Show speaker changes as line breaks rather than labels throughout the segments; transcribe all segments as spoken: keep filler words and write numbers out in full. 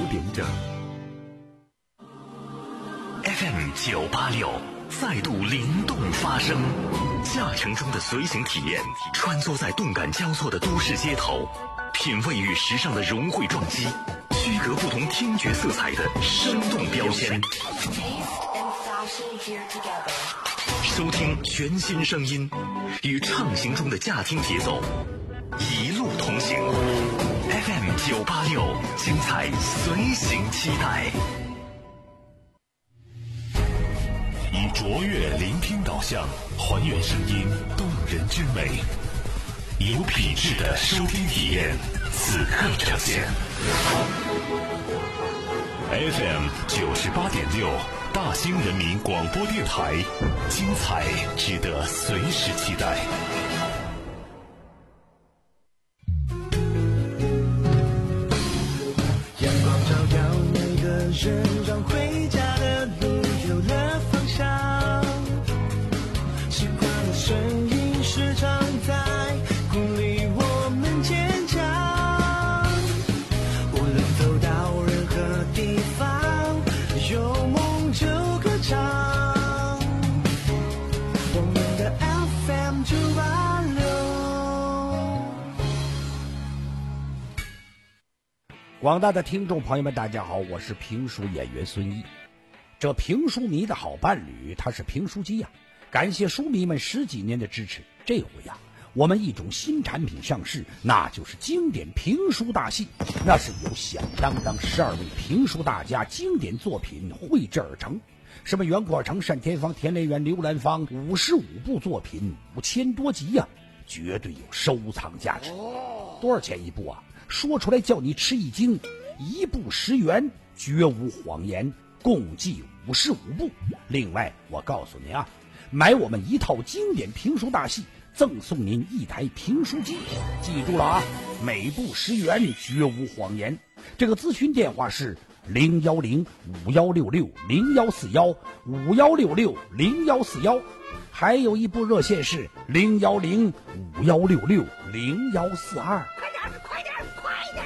点整。F M 九八六再度灵动发声，驾乘中的随行体验，穿梭在动感交错的都市街头，品味与时尚的融汇撞击，区隔不同听觉色彩的生动标签。收听全新声音，与畅行中的驾听节奏一路同行。F M 九八六，精彩随行期待。以卓越聆听导向，还原声音动人之美，有品质的收听体验，此刻呈现。F M 九十八点六，大兴人民广播电台，精彩值得随时期待。
阳光照耀每个人，让回家的路有了方向。习惯的声音时常在鼓励我们坚强。无论走到任何地方，有梦就歌唱。我们的 F M 九八六。
广大的听众朋友们，大家好，我是评书演员孙一。这评书迷的好伴侣，他是评书机呀、啊。感谢书迷们十几年的支持，这回呀、啊，我们一种新产品上市，那就是经典评书大戏。那是由响当当十二位评书大家经典作品绘制而成，什么袁阔成、单田芳、田连元、刘兰芳，五十五部作品，五千多集呀、啊，绝对有收藏价值。多少钱一部啊？说出来叫你吃一惊，一部十元，绝无谎言，共计五十五部。另外，我告诉您啊，买我们一套经典评书大戏，赠送您一台评书机。记住了啊，每部十元，绝无谎言。这个咨询电话是零幺零五幺六六零幺四幺五幺六六零幺四幺，还有一部热线是零幺零五幺六六零幺四二。快点，快点，快点！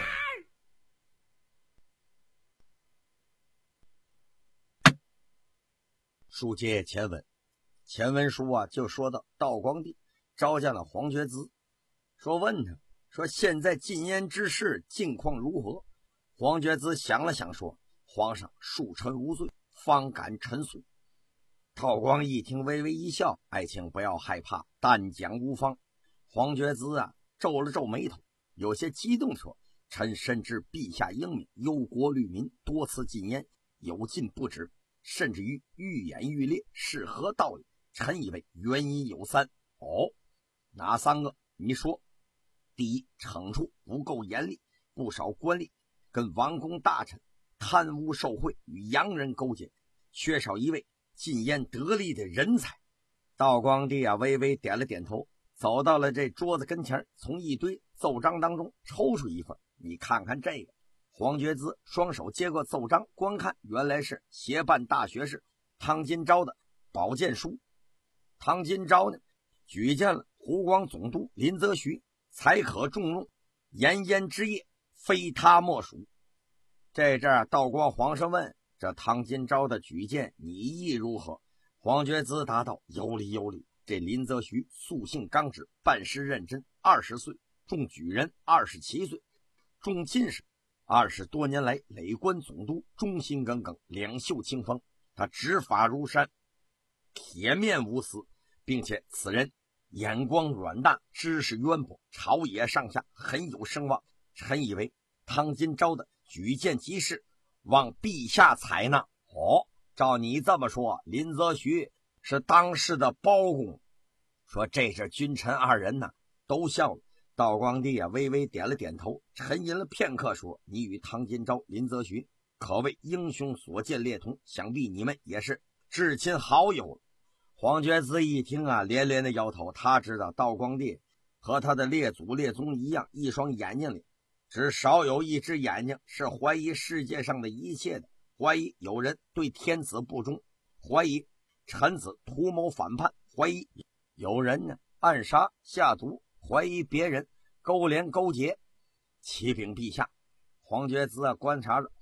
书接前文，前文书啊就说到道光帝召见了黄觉滋，说问他说现在禁烟之事近况如何？黄觉滋想了想说，皇上恕臣无罪，方敢陈诉。道光一听微微一笑，爱卿不要害怕，但讲无妨。黄觉滋啊皱了皱眉头，有些激动说，臣深知陛下英明，忧国虑民，多次禁烟，有禁不止，甚至于愈演愈烈，是何道理？臣以为原因有三。哦，哪三个？你说。第一，惩处不够严厉，不少官吏跟王公大臣贪污受贿，与洋人勾结，缺少一位禁烟得力的人才。道光帝啊微微点了点头，走到了这桌子跟前，从一堆奏章当中抽出一份，你看看这个。黄觉滋双手接过奏章观看，原来是协办大学士汤金昭的保荐书。汤金昭呢举荐了湖广总督林则徐，才可重用，严烟之业非他莫属。这阵儿道光皇上问这汤金昭的举荐你意如何？黄觉滋答道，有理有理，这林则徐素性刚直，办事认真，二十岁中举人，二十七岁中进士，二十多年来累官总督，忠心耿耿，两袖清风，他执法如山，铁面无私，并且此人眼光软大，知识渊博，朝野上下很有声望。臣以为汤金昭的举荐吉事，望陛下采纳。哦，照你这么说，林则徐是当时的包公。说这是君臣二人呢都笑了。道光帝啊微微点了点头，沉吟了片刻说，你与汤金昭、林则徐可谓英雄所见略同，想必你们也是至亲好友。黄觉滋一听啊连连的摇头，他知道道光帝和他的列祖列宗一样，一双眼睛里只少有一只眼睛是怀疑世界上的一切的，怀疑有人对天子不忠，怀疑臣子图谋反叛，怀疑有人呢暗杀下毒，怀疑别人勾连勾结启禀陛下。黄觉滋啊观察着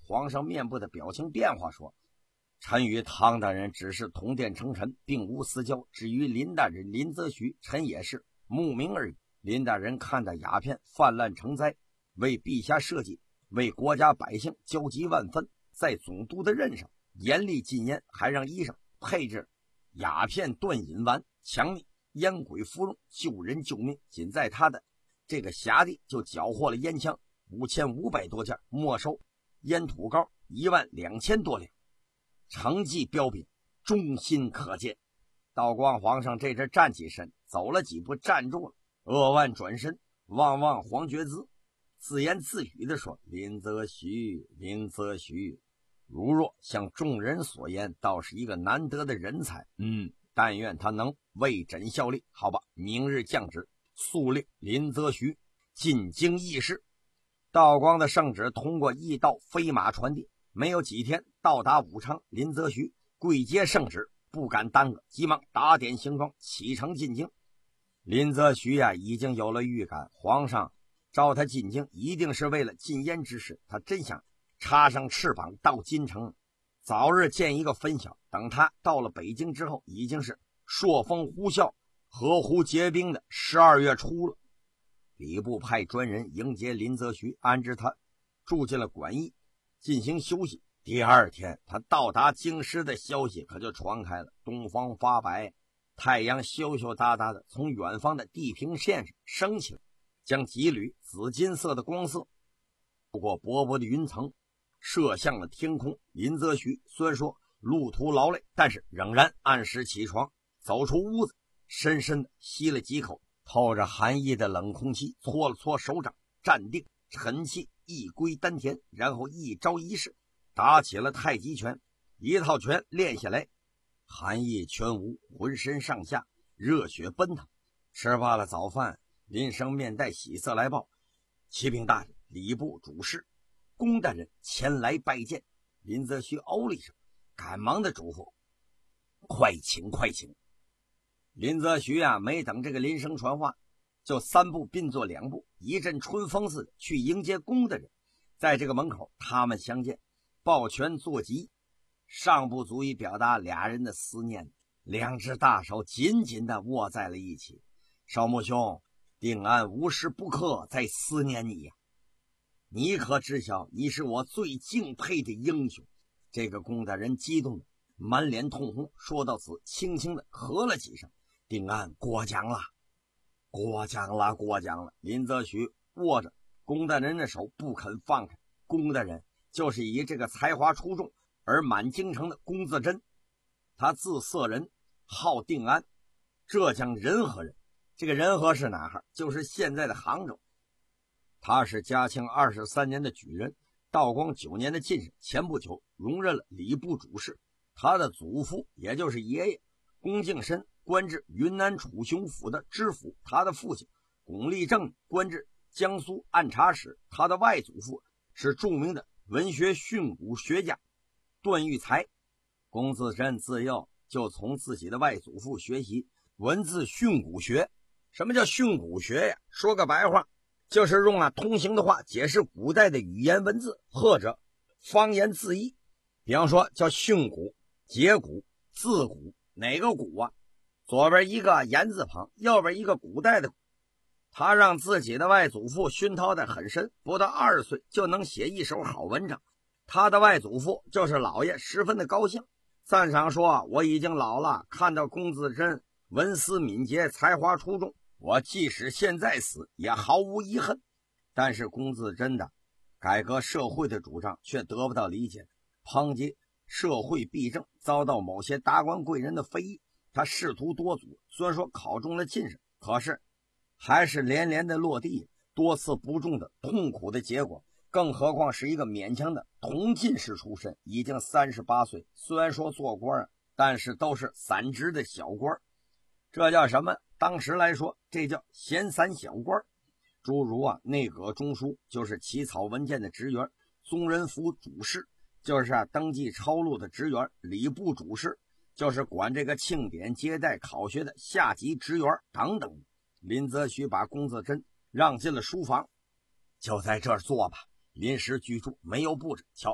皇上面部的表情变化，说：“臣与汤大人只是同殿称臣，并无私交。至于林大人林则徐，臣也是慕名而已。林大人看到鸦片泛滥成灾，为陛下社稷，为国家百姓焦急万分，在总督的任上严厉禁烟，还让医生配置鸦片断瘾丸，强力烟鬼服用，救人救命。仅在他的这个辖地就缴获了烟枪五千五百多件，没收烟土膏一万两千多两，成绩彪炳，忠心可见。”道光皇上这阵站起身，走了几步，站住了，扼腕转身，望望黄觉滋，自言自语地说：“林则徐，林则徐，如若像众人所言，倒是一个难得的人才。嗯，但愿他能为朕效力。好吧，明日降旨，速令林则徐进京议事。”道光的圣旨通过驿道飞马传递，没有几天到达武昌。林则徐跪接圣旨，不敢耽搁，急忙打点行装，启程进京。林则徐呀、啊，已经有了预感，皇上召他进京一定是为了禁烟之事。他真想插上翅膀到京城，早日见一个分晓。等他到了北京之后，已经是朔风呼啸、河湖结冰的十二月初了。礼部派专人迎接林则徐，安置他住进了馆驿进行休息。第二天他到达京师的消息可就传开了，东方发白，太阳羞羞答答的从远方的地平线上升起来，将几缕紫金色的光色透过薄薄的云层射向了天空。林则徐虽然说路途劳累，但是仍然按时起床，走出屋子，深深的吸了几口透着寒意的冷空气，搓了搓手掌，站定，沉气一归丹田，然后一招一式打起了太极拳。一套拳练下来，寒意全无，浑身上下热血奔腾。吃罢了早饭，林生面带喜色来报：“启禀大人，礼部主事龚大人前来拜见。”林则徐哦了一声，赶忙的嘱咐：“快请快请。”林则徐啊，没等这个林生传话，就三步并作两步，一阵春风似的去迎接龚大人。在这个门口，他们相见，抱拳作揖，尚不足以表达俩人的思念，两只大手紧紧地握在了一起。少牧兄，定安无时不刻在思念你呀、啊！你可知晓，你是我最敬佩的英雄。这个龚大人激动的满脸通红，说到此，轻轻的喝了几声。定安过奖了，过奖了，过奖了。林则徐握着龚大人的手不肯放开。龚大人就是以这个才华出众而满京城的龚自珍，他字色人，号定安，浙江仁和人。这个仁和是哪儿？就是现在的杭州。他是嘉庆二十三年的举人，道光九年的进士，前不久荣任了礼部主事。他的祖父也就是爷爷龚敬深官至云南楚雄府的知府，他的父亲龚立正官至江苏按察使，他的外祖父是著名的文学训诂学家段玉裁。龚自珍自幼就从自己的外祖父学习文字训诂学。什么叫训诂学呀？说个白话，就是用啊通行的话解释古代的语言文字或者方言字义。比方说叫训诂、解诂、字诂，哪个诂啊？左边一个言字旁，右边一个古代的。他让自己的外祖父熏陶得很深，不到二十岁就能写一手好文章。他的外祖父就是老爷十分的高兴，赞赏说：“我已经老了，看到龚自珍文思敏捷，才华出众，我即使现在死也毫无遗恨。”但是龚自珍的改革社会的主张却得不到理解，抨击社会弊政，遭到某些达官贵人的非议。他仕途多阻，虽然说考中了进士，可是还是连连的落地，多次不中的痛苦的结果。更何况是一个勉强的同进士出身，已经三十八岁，虽然说做官，但是都是散职的小官。这叫什么？当时来说，这叫闲散小官。诸如啊内阁中书，就是起草文件的职员；宗人府主事，就是啊登记抄录的职员；礼部主事，就是管这个庆典接待考学的下级职员等等。林则徐把龚自珍让进了书房，就在这儿坐吧，临时居住，没有布置。瞧，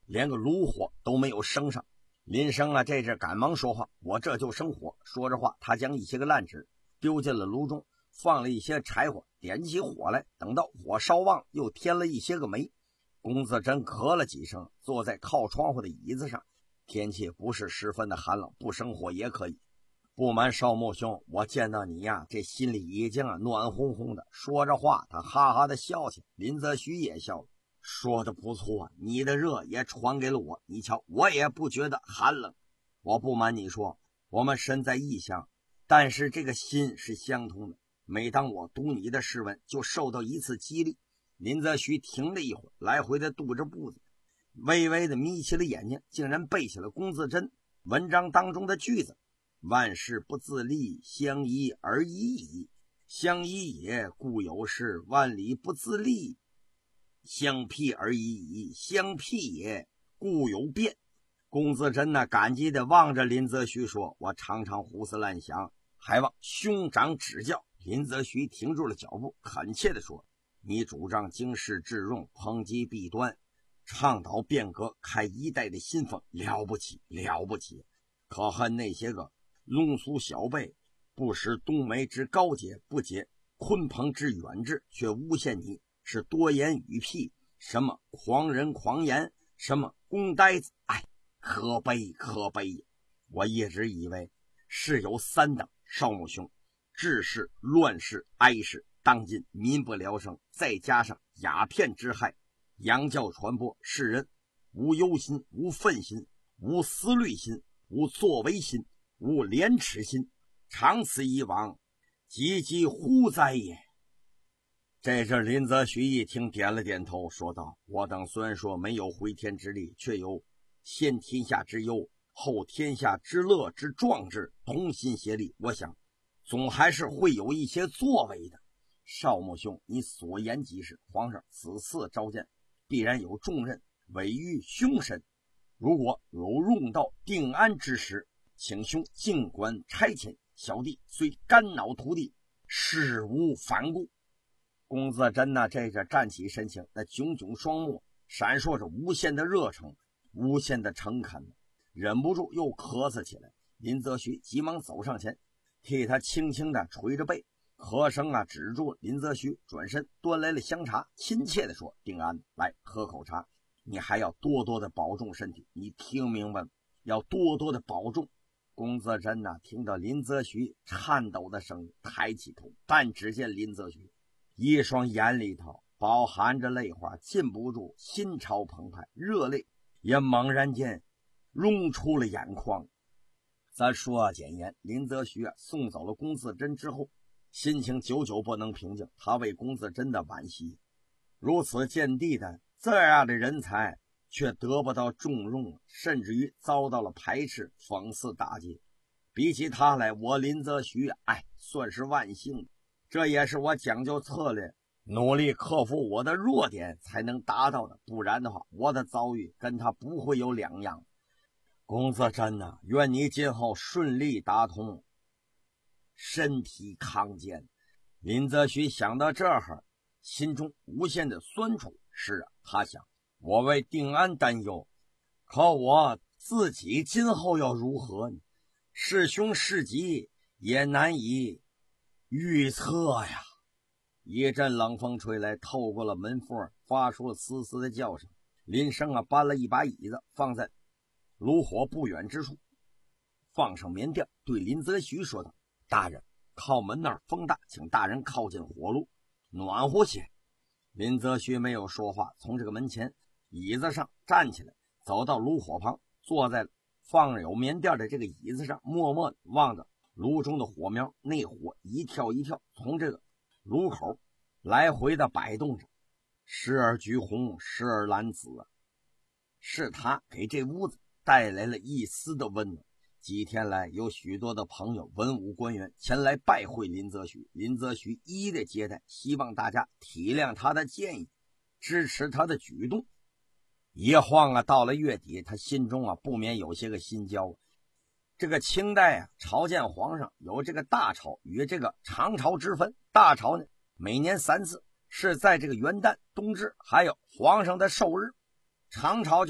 连个炉火都没有生上。林生啊，这阵赶忙说话：“我这就生火。”说着话，他将一些个烂纸丢进了炉中，放了一些柴火，点起火来。等到火烧旺，又添了一些个煤。龚自珍咳了几声，坐在靠窗户的椅子上。天气不是十分的寒冷，不生火也可以。不瞒少木兄，我见到你呀，这心里已经啊暖烘烘的。说着话，他哈哈的笑起来。林则徐也笑了，说的不错，你的热也传给了我。你瞧，我也不觉得寒冷。我不瞒你说，我们身在异乡，但是这个心是相通的。每当我读你的诗文，就受到一次激励。林则徐停了一会儿，来回的踱着步子，微微的眯起了眼睛，竟然背起了龚自珍文章当中的句子：万事不自立，相依而已矣。相依也，故有事；万里不自立，相辟而已矣。相辟也，故有变。龚自珍呢，感激地望着林则徐说：“我常常胡思乱想，还望兄长指教。”林则徐停住了脚步，恳切地说：“你主张经世致用，抨击弊端，倡导变革，开一代的新风，了不起，了不起！可恨那些个庸俗小辈，不识冬梅之高洁，不解鲲鹏之远志，却诬陷你是多言语僻，什么狂人狂言，什么公呆子。哎，可悲可悲！我一直以为世有三等，少木兄，治世、乱世、哀世。当今民不聊生，再加上鸦片之害，洋教传播，世人无忧心，无愤心，无思虑心，无作为心，无廉耻心，长此以往，岌岌乎哉也。”这阵林则徐一听，点了点头，说道：“我等虽然说没有回天之力，却有先天下之忧，后天下之乐之壮志，同心协力，我想总还是会有一些作为的。少木兄，你所言极是，皇上此次召见，必然有重任，委于兄身。如果有用到定安之时，请兄尽管差遣，小弟虽肝脑涂地，事无反顾。”龚自珍呢，这着站起神情，那炯炯双目闪烁着无限的热诚，无限的诚恳，忍不住又咳嗽起来。林则徐急忙走上前，替他轻轻的捶着背，和声啊止住林则徐，转身端来了香茶，亲切地说：“定安，来喝口茶，你还要多多的保重身体，你听明白吗？要多多的保重。”龚自珍呢，听到林则徐颤抖的声音，抬起头，但只见林则徐一双眼里头饱含着泪花，禁不住心潮澎湃，热泪也猛然间涌出了眼眶。咱说简言，林则徐啊送走了龚自珍之后，心情久久不能平静，他为龚自珍的惋惜，如此见地的这样的人才却得不到重用，甚至于遭到了排斥、讽刺、打击。比起他来，我林则徐哎算是万幸，这也是我讲究策略，努力克服我的弱点才能达到的，不然的话，我的遭遇跟他不会有两样。龚自珍呐，愿你今后顺利达通，身体康健。林则徐想到这儿，心中无限的酸楚。是啊，他想，我为定安担忧，可我自己今后要如何呢？是凶是吉也难以预测呀。一阵冷风吹来，透过了门缝，发出了嘶嘶的叫声。林生啊搬了一把椅子放在炉火不远之处，放上棉垫，对林则徐说道：“大人，靠门那儿风大，请大人靠近火炉，暖和些。”林则徐没有说话，从这个门前椅子上站起来，走到炉火旁，坐在放有棉垫的这个椅子上，默默望着炉中的火苗，内火一跳一跳，从这个炉口来回的摆动着，时而橘红，时而蓝紫，是他给这屋子带来了一丝的温暖。几天来，有许多的朋友、文武官员前来拜会林则徐，林则徐一一的接待，希望大家体谅他的建议，支持他的举动。一晃啊，到了月底，他心中啊不免有些个心焦。这个清代啊，朝见皇上有这个大朝与这个长朝之分。大朝呢，每年三次，是在这个元旦、冬至，还有皇上的寿日。长朝就是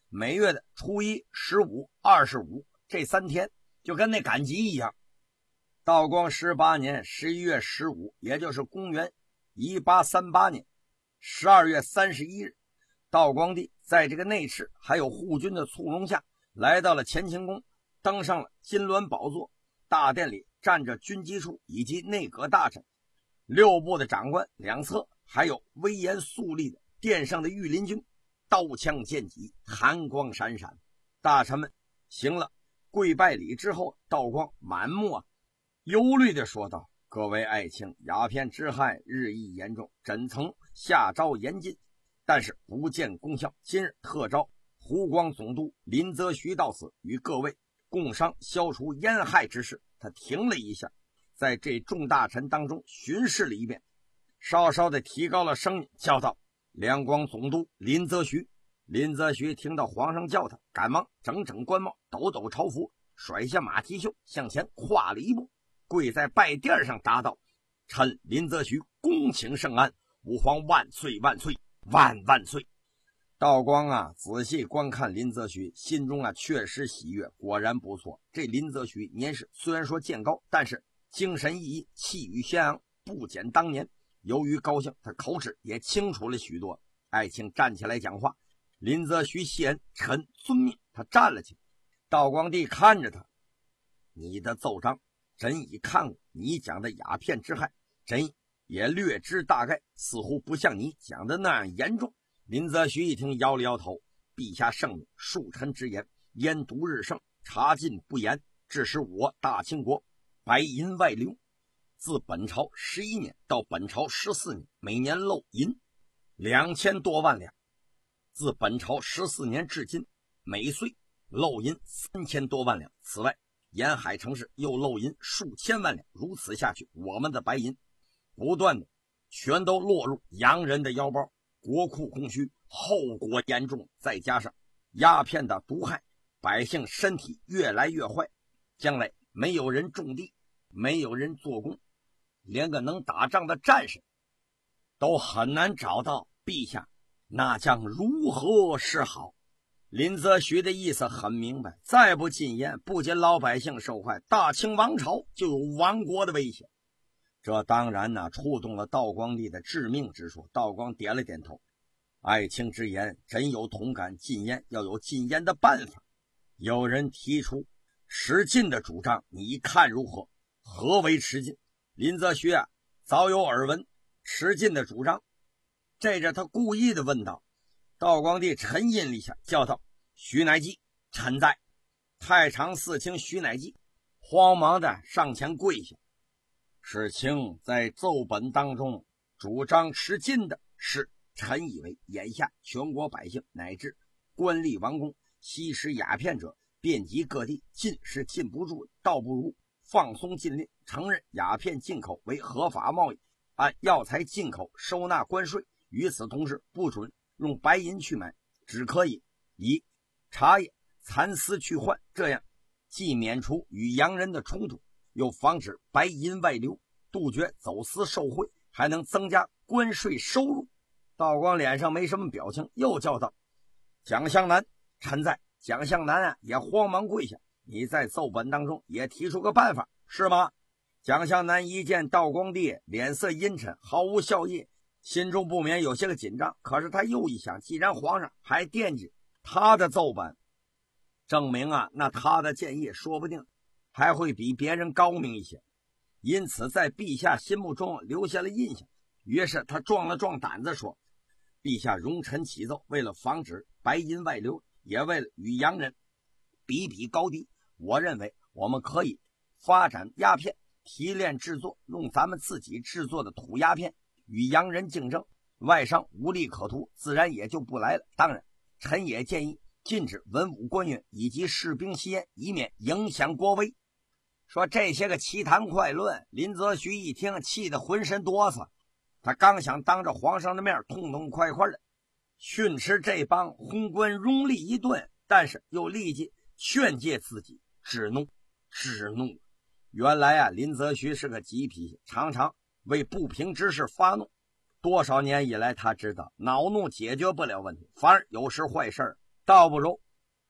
每月的初一、十五、二十五这三天就跟那赶集一样。道光十八年十一月十五，也就是公元一八三八年十二月三十一日，道光帝在这个内侍还有护军的簇拥下，来到了乾清宫，登上了金銮宝座。大殿里站着军机处以及内阁大臣，六部的长官，两侧还有威严肃立的殿上的御林军，刀枪剑戟，寒光闪闪。大臣们行了跪拜礼之后，道光满目啊忧虑地说道：“各位爱卿，鸦片之害日益严重，朕曾下诏严禁，但是不见功效。今日特召湖广总督林则徐到此，与各位共商消除烟害之事。”他停了一下，在这众大臣当中巡视了一遍，稍稍的提高了声音，叫道：“两广总督林则徐。”林则徐听到皇上叫他，赶忙整整官帽，抖抖朝服，甩下马蹄袖，向前跨了一步，跪在拜垫上答道：“臣林则徐恭请圣安，吾皇万岁万岁万万岁。”道光啊仔细观看林则徐，心中啊确实喜悦，果然不错。这林则徐年事虽然说渐高，但是精神奕奕，气宇轩昂，不减当年。由于高兴，他口齿也清楚了许多。爱卿站起来讲话。林则徐谢恩，臣遵命。他站了起来。道光帝看着他：“你的奏章朕已看过，你讲的鸦片之害朕也略知大概，似乎不像你讲的那样严重。”林则徐一听，摇了摇头：“陛下圣明，恕臣直言，烟毒日盛，查禁不严，致使我大清国白银外流。自本朝十一年到本朝十四年，每年漏银两千多万两；自本朝十四年至今，每岁漏银三千多万两。此外，沿海城市又漏银数千万两。如此下去，我们的白银不断的全都落入洋人的腰包，国库空虚，后果严重。再加上鸦片的毒害，百姓身体越来越坏，将来没有人种地，没有人做工，连个能打仗的战士都很难找到。陛下，那将如何是好？”林则徐的意思很明白，再不禁烟，不仅老百姓受害，大清王朝就有亡国的危险。这当然呢，触动了道光帝的致命之处。道光点了点头：“爱卿之言，朕有同感。禁烟要有禁烟的办法。有人提出持禁的主张，你看如何？何为持禁？”林则徐啊，早有耳闻持禁的主张，这着他故意的问道。道光帝沉吟了一下，叫道：“徐乃基，臣在。”太常寺卿徐乃基慌忙的上前跪下：“事情在奏本当中主张持禁的是，臣以为眼下全国百姓乃至官吏王公吸食鸦片者遍及各地，禁是禁不住，倒不如放松禁令，承认鸦片进口为合法贸易，按药材进口收纳关税。与此同时，不准用白银去买，只可以以茶叶蚕丝去换，这样既免除与洋人的冲突，又防止白银外流，杜绝走私受贿，还能增加关税收入。”道光脸上没什么表情，又叫道：“蒋向南，臣在。”蒋向南啊也慌忙跪下：“你在奏本当中也提出个办法，是吗？”蒋向南一见道光帝脸色阴沉，毫无笑意，心中不免有些个紧张。可是他又一想，既然皇上还惦记他的奏本，证明啊那他的建议说不定还会比别人高明一些，因此在陛下心目中留下了印象。于是他壮了壮胆子说：“陛下容臣启奏，为了防止白银外流，也为了与洋人比比高低，我认为我们可以发展鸦片提炼制作，用咱们自己制作的土鸦片与洋人竞争，外商无利可图，自然也就不来了。当然，臣也建议禁止文武官员以及士兵吸烟，以免影响国威。”说这些个奇谈快论，林则徐一听，气得浑身哆嗦。他刚想当着皇上的面痛痛快快的训斥这帮昏官拥立一顿，但是又立即劝诫自己止怒止怒。原来啊，林则徐是个急脾气，常常为不平之事发怒。多少年以来，他知道恼怒解决不了问题，反而有时坏事倒不如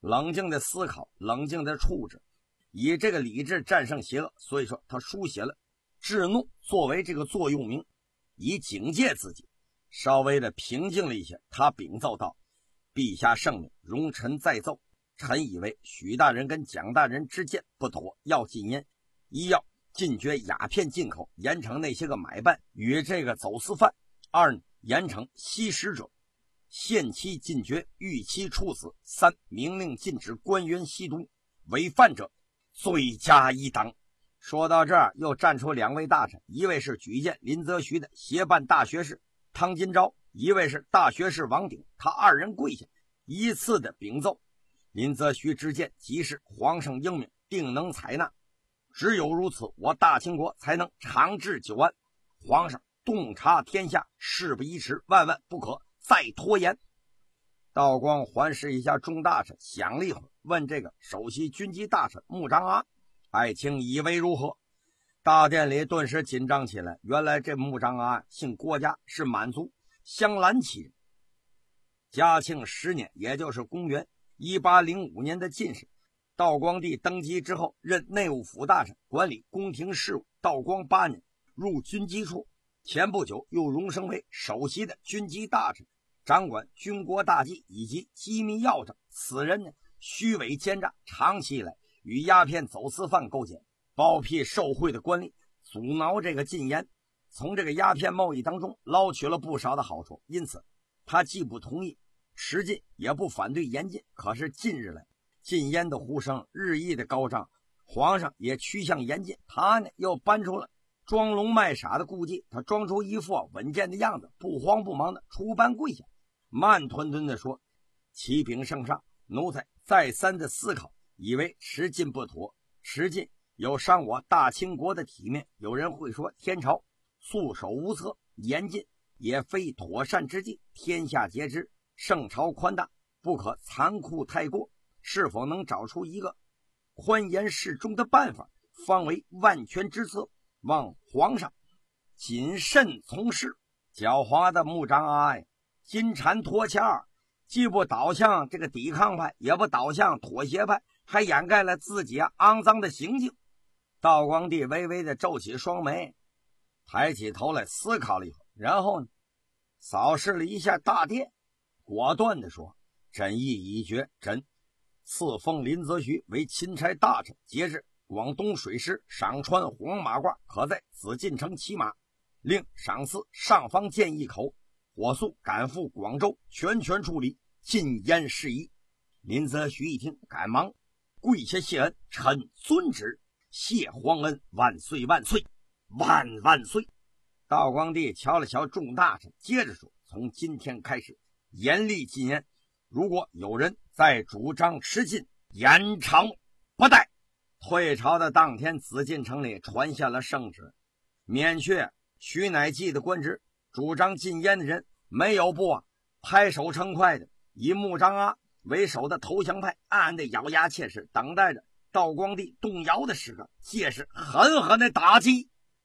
冷静的思考，冷静的处置，以这个理智战胜邪恶。所以说他书写了制怒作为这个座右铭，以警戒自己。稍微的平静了一些，他禀奏道：陛下圣明，容臣再奏。臣以为许大人跟蒋大人之间不妥，要禁烟，一要禁绝鸦片进口，严惩那些个买办与这个走私犯；二严惩吸食者，限期禁绝，逾期处死；三明令禁止官员吸毒，违犯者罪加一等。说到这儿，又站出两位大臣，一位是举荐林则徐的协办大学士汤金昭，一位是大学士王鼎。他二人跪下，依次的禀奏。林则徐之见即是皇上英明，定能采纳。只有如此，我大清国才能长治久安。皇上洞察天下，事不宜迟，万万不可再拖延。道光环视一下众大臣，想了一会儿，问这个首席军机大臣穆彰阿：爱卿以为如何？大殿里顿时紧张起来。原来这穆彰阿姓郭家，是满族镶蓝旗人。嘉庆十年，也就是公元一八零五年的进士。道光帝登基之后，任内务府大臣，管理宫廷事务。道光八年入军机处，前不久又荣升为首席的军机大臣，掌管军国大计以及机密要政。此人呢，虚伪奸诈，长期以来与鸦片走私犯勾结，包庇受贿的官吏，阻挠这个禁烟，从这个鸦片贸易当中捞取了不少的好处。因此他既不同意持禁，也不反对严禁。可是近日来禁烟的呼声日益的高涨，皇上也趋向严禁。他呢又搬出了装聋卖傻的顾忌，他装出一副稳健的样子，不慌不忙的出班跪下，慢吞吞的说：启禀圣上，奴才再三的思考，以为持禁不妥，持禁有伤我大清国的体面。有人会说天朝束手无策，严禁也非妥善之计。天下皆知圣朝宽大，不可残酷太过，是否能找出一个宽严适中的办法，方为万全之策，望皇上谨慎从事。狡猾的穆彰阿呀，金蝉脱壳，既不倒向这个抵抗派，也不倒向妥协派，还掩盖了自己啊肮脏的行径。道光帝微微的皱起双眉，抬起头来思考了一会儿，然后呢扫视了一下大殿，果断的说：朕意已决，朕赐封林则徐为钦差大臣，节制广东水师，赏穿黄马褂，可在紫禁城骑马，令赏赐上方剑一口，火速赶赴广州，全权处理禁烟事宜。林则徐一听，赶忙跪下谢恩：臣遵旨，谢皇恩，万岁万岁万万岁。道光帝瞧了瞧众大臣，接着说：从今天开始严厉禁烟，如果有人再主张持禁，严惩不贷。退朝的当天，紫禁城里传下了圣旨，免却徐乃济的官职。主张禁烟的人没有不啊拍手称快的。以穆彰阿为首的投降派暗暗的咬牙切齿，等待着道光帝动摇的时刻，届时狠狠的打击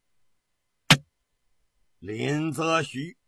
林则徐。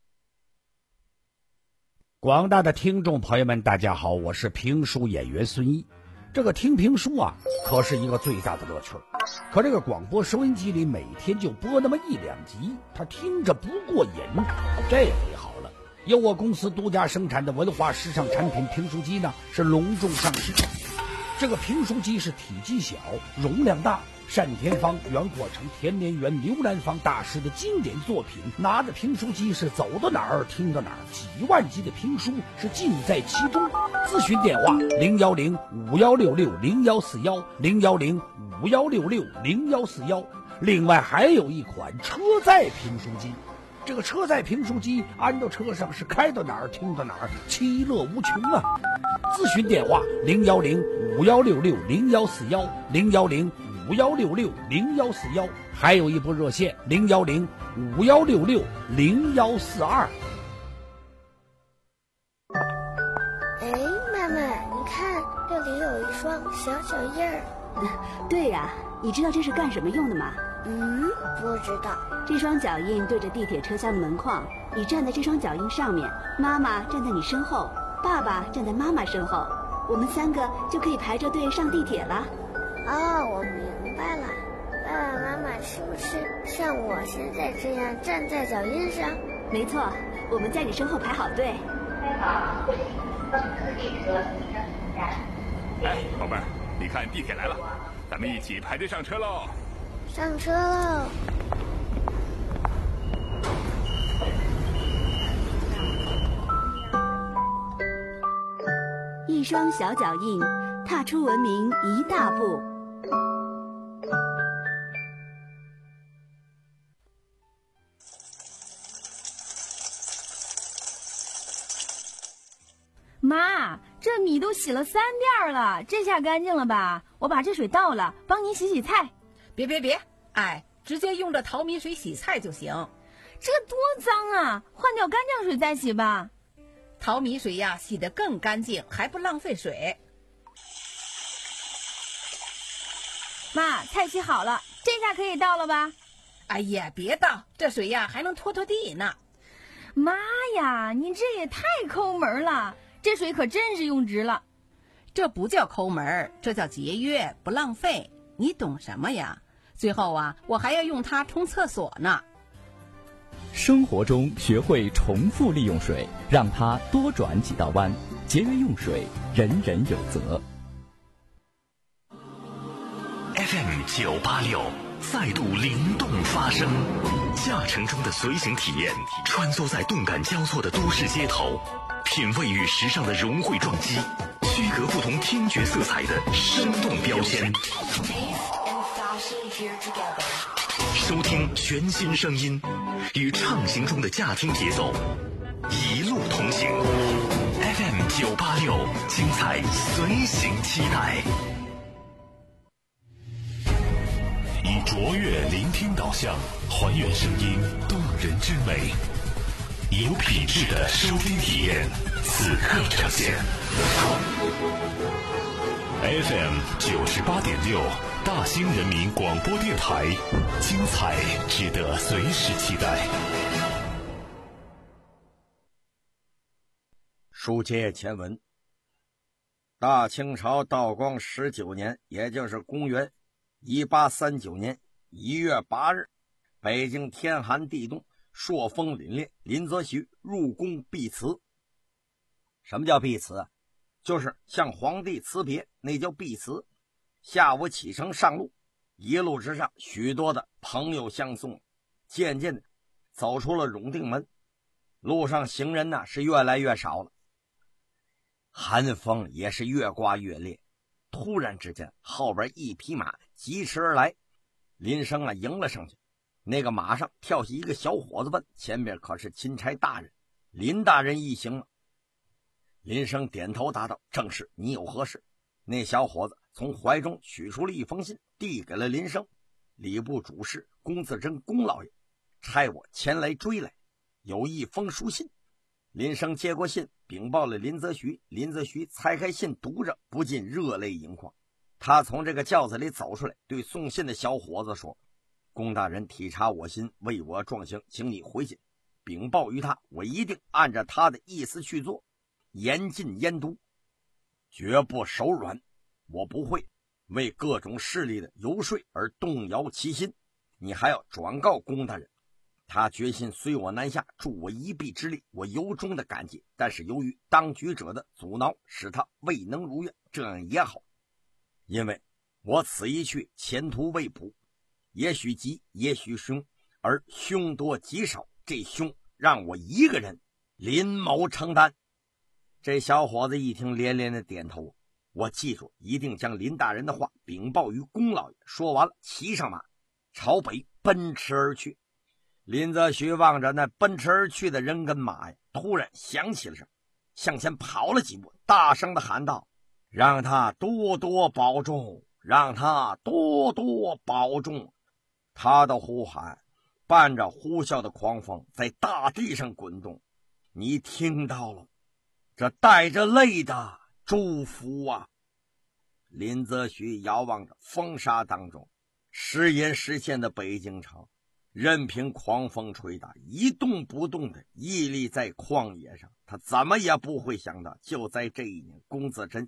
广大的听众朋友们，大家好，我是评书演员孙一。这个听评书啊，可是一个最大的乐趣。可这个广播收音机里每天就播那么一两集，他听着不过瘾。这回好了，由我公司独家生产的文化时尚产品评书机呢，是隆重上市。这个评书机是体积小，容量大，单田芳、袁阔成、田连元、刘兰芳大师的经典作品。拿着评书机是走到哪儿听到哪儿，几万集的评书是尽在其中。咨询电话零幺零五幺六六零幺四幺零幺零五幺六六零幺四幺。另外还有一款车载评书机，这个车载评书机安到车上是开到哪儿听到哪儿，其乐无穷啊！咨询电话零幺零五幺六六零幺四幺零幺零五幺六六零幺四幺，还有一部热线零幺零五幺六六零幺四二。
哎，妈妈，你看这里有一双小脚印儿。
对呀、啊，你知道这是干什么用的吗？
嗯，不知道。
这双脚印对着地铁车厢的门框，你站在这双脚印上面，妈妈站在你身后，爸爸站在妈妈身后， 我们三个就可以排着队上地铁了。
哦，我明白了，爸爸妈妈是不是像我现在这样站在脚印上？
没错，我们在你身后排好队。
哎，宝贝儿，你看地铁来了，咱们一起排队上车喽！
上车喽！
一双小脚印，踏出文明一大步。
妈，这米都洗了三遍了，这下干净了吧？我把这水倒了，帮您洗洗菜。
别别别，哎，直接用这淘米水洗菜就行。
这多脏啊，换掉干净水再洗吧。
淘米水呀，洗得更干净，还不浪费水。
妈，菜洗好了，这下可以倒了吧？
哎呀，别倒，这水呀还能拖拖地呢。
妈呀，你这也太抠门了，这水可真是用值了。
这不叫抠门，这叫节约，不浪费。你懂什么呀？最后啊，我还要用它冲厕所呢。
生活中学会重复利用水，让它多转几道弯，节约用水，人人有责。
F M 九八六再度灵动发声，驾乘中的随行体验，穿梭在动感交错的都市街头，品味与时尚的融汇撞击，区隔不同听觉色彩的生动标签。收听全新声音，与畅行中的驾听节奏，一路同行。F M 九八六，精彩随行期待。以卓越聆听导向，还原声音动人之美，有品质的收听体验，此刻呈现。F M 九十八点六，大兴人民广播电台，精彩值得随时期待。
书接前文，大清朝道光十九年，也就是公元一八三九年一月八日，北京天寒地冻，朔风凛冽，林则徐入宫避辞。什么叫避辞啊？就是向皇帝辞别，那叫避辞。下午启程上路，一路之上许多的朋友相送，渐渐的走出了永定门。路上行人呢是越来越少了，寒风也是越刮越烈。突然之间，后边一匹马疾驰而来，林生啊迎了上去。那个马上跳起一个小伙子问：“前面可是钦差大人林大人一行吗？”林生点头答道：“正是，你有何事？”那小伙子从怀中取出了一封信，递给了林生：“礼部主事龚自珍龚老爷差我前来追来，有一封书信。”林生接过信，禀报了林则徐。林则徐拆开信读着，不禁热泪盈眶。他从这个轿子里走出来，对送信的小伙子说：“龚大人体察我心，为我壮行，请你回信禀报于他，我一定按照他的意思去做，严禁严毒，绝不手软。我不会为各种势力的游说而动摇其心。你还要转告龚大人，他决心随我南下，助我一臂之力，我由衷的感激。但是由于当局者的阻挠，使他未能如愿。这样也好，因为我此一去，前途未卜，也许吉，也许凶，而凶多吉少，这凶让我一个人林某承担。”这小伙子一听，连连的点头：“我记住，一定将林大人的话禀报于龚老爷。”说完了，骑上马朝北奔驰而去。林则徐望着那奔驰而去的人跟马呀，突然想起了什么，向前跑了几步，大声的喊道：“让他多多保重，让他多多保重！”他的呼喊伴着呼啸的狂风在大地上滚动，你听到了这带着泪的祝福啊！林则徐遥望着风沙当中时隐时现的北京城，任凭狂风吹打，一动不动的屹立在旷野上。他怎么也不会想到，就在这一年，龚自珍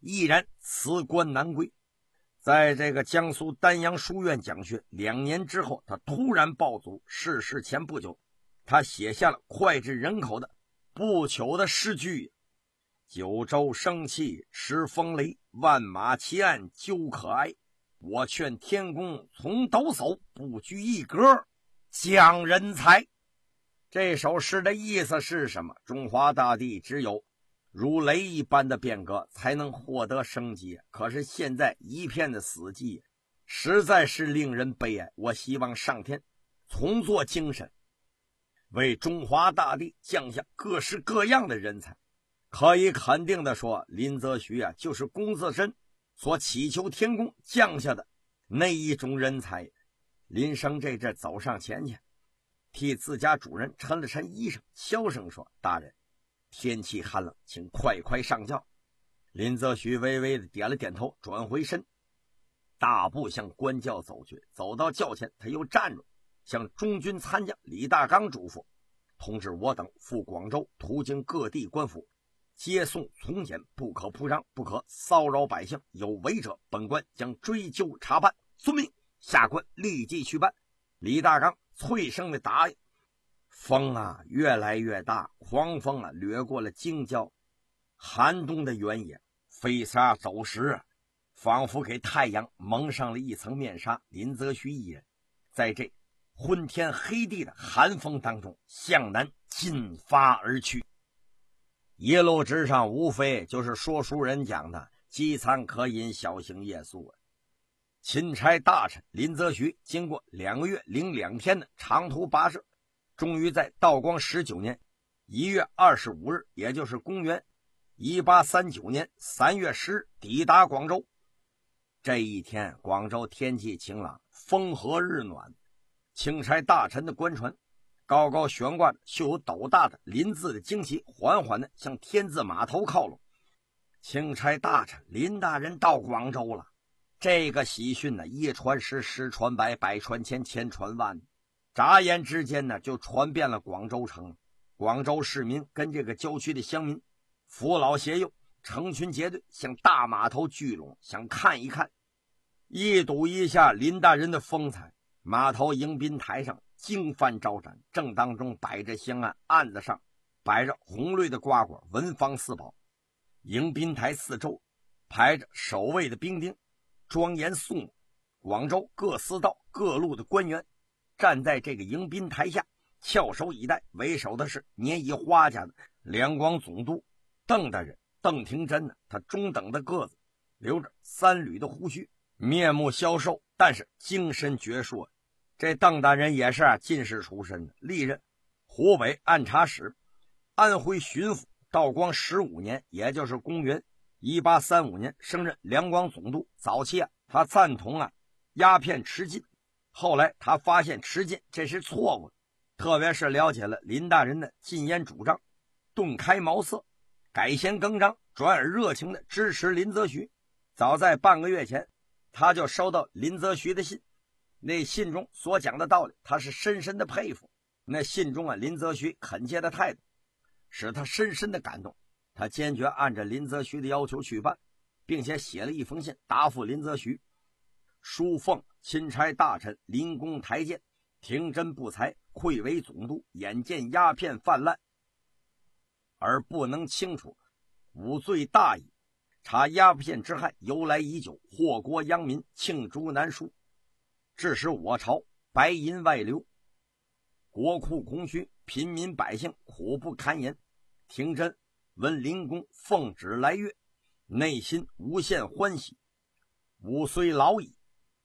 毅然辞官南归。在这个江苏丹阳书院讲学两年之后，他突然暴卒，逝世前不久，他写下了脍炙人口的不朽的诗句：九州生气恃风雷，万马齐按究可哀。我劝天公从斗叟，不拘一格降人才。这首诗的意思是什么？中华大地只有如雷一般的变革才能获得生机，可是现在一片的死寂，实在是令人悲哀。我希望上天重作精神，为中华大地降下各式各样的人才。可以肯定的说，林则徐啊，就是龚自珍所祈求天公降下的那一种人才。林生这阵走上前去，替自家主人抻了抻衣裳，悄声说：大人，天气寒冷，请快快上轿。林则徐微微的点了点头，转回身，大步向官轿走去。走到轿前，他又站住，向中军参将李大刚嘱咐：通知我等赴广州，途经各地官府，接送从简，不可铺张，不可骚扰百姓，有违者，本官将追究查办。遵命。下官立即去办。李大刚脆声的答应。风啊越来越大，狂风啊掠过了京郊，寒冬的原野，飞沙走石啊，仿佛给太阳蒙上了一层面纱。林则徐一人在这昏天黑地的寒风当中向南进发而去。一路之上无非就是说书人讲的饥餐可饮，小行夜宿啊。钦差大臣林则徐经过两个月零两天的长途跋涉，终于在道光十九年一月二十五日，也就是公元一八三九年三月十日抵达广州。这一天，广州天气晴朗，风和日暖。钦差大臣的官船高高悬挂着绣有斗大的林字的旌旗，缓缓地向天字码头靠拢。钦差大臣林大人到广州了。这个喜讯呢，一传十，十传百，百传千，千传万，眨眼之间呢，就传遍了广州城。广州市民跟这个郊区的乡民扶老携幼，成群结队向大码头聚拢，想看一看，一睹一下林大人的风采。码头迎宾台上经幡招展，正当中摆着香案，案子上摆着红绿的瓜果，文房四宝。迎宾台四周排着守卫的兵丁，庄严肃穆。广州各司道各路的官员站在这个迎宾台下，翘首以待。为首的是年已花甲的两广总督邓大人邓廷珍呢，他中等的个子，留着三缕的胡须，面目消瘦，但是精神矍铄。这邓大人也是啊进士出身的，历任湖北按察使、安徽巡抚。道光十五年，也就是公元一八三五年，升任两广总督。早期啊，他赞同啊鸦片吃禁，后来他发现吃禁这是错误的，特别是了解了林大人的禁烟主张，顿开茅塞，改弦更张，转而热情的支持林则徐。早在半个月前，他就收到林则徐的信，那信中所讲的道理，他是深深的佩服。那信中啊，林则徐恳切的态度使他深深的感动，他坚决按照林则徐的要求去办，并且写了一封信答复林则徐：书奉钦差大臣林公台谏，廷珍不才，愧为总督，眼见鸦片泛滥，而不能清除，吾罪大矣。查鸦片之害由来已久，祸国殃民，罄竹难书，致使我朝白银外流，国库空虚，平民百姓苦不堪言。廷珍闻林公奉旨来阅，内心无限欢喜。吾虽老矣，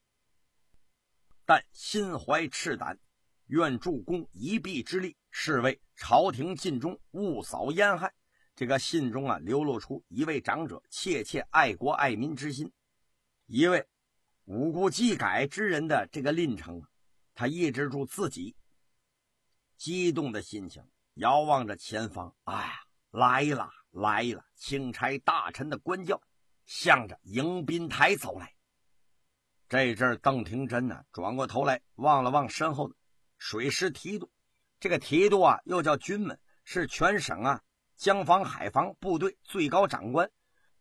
但心怀赤胆，愿助公一臂之力，是为朝廷尽忠，勿扫烟害。这个信中啊，流露出一位长者切切爱国爱民之心，一位无辜技改之人的这个吝诚，他抑制住自己激动的心情，遥望着前方。哎呀，来了来了！钦差大臣的官轿向着迎宾台走来。这阵邓廷珍呢，转过头来望了望身后的水师提督。这个提督啊，又叫军门，是全省啊江防海防部队最高长官。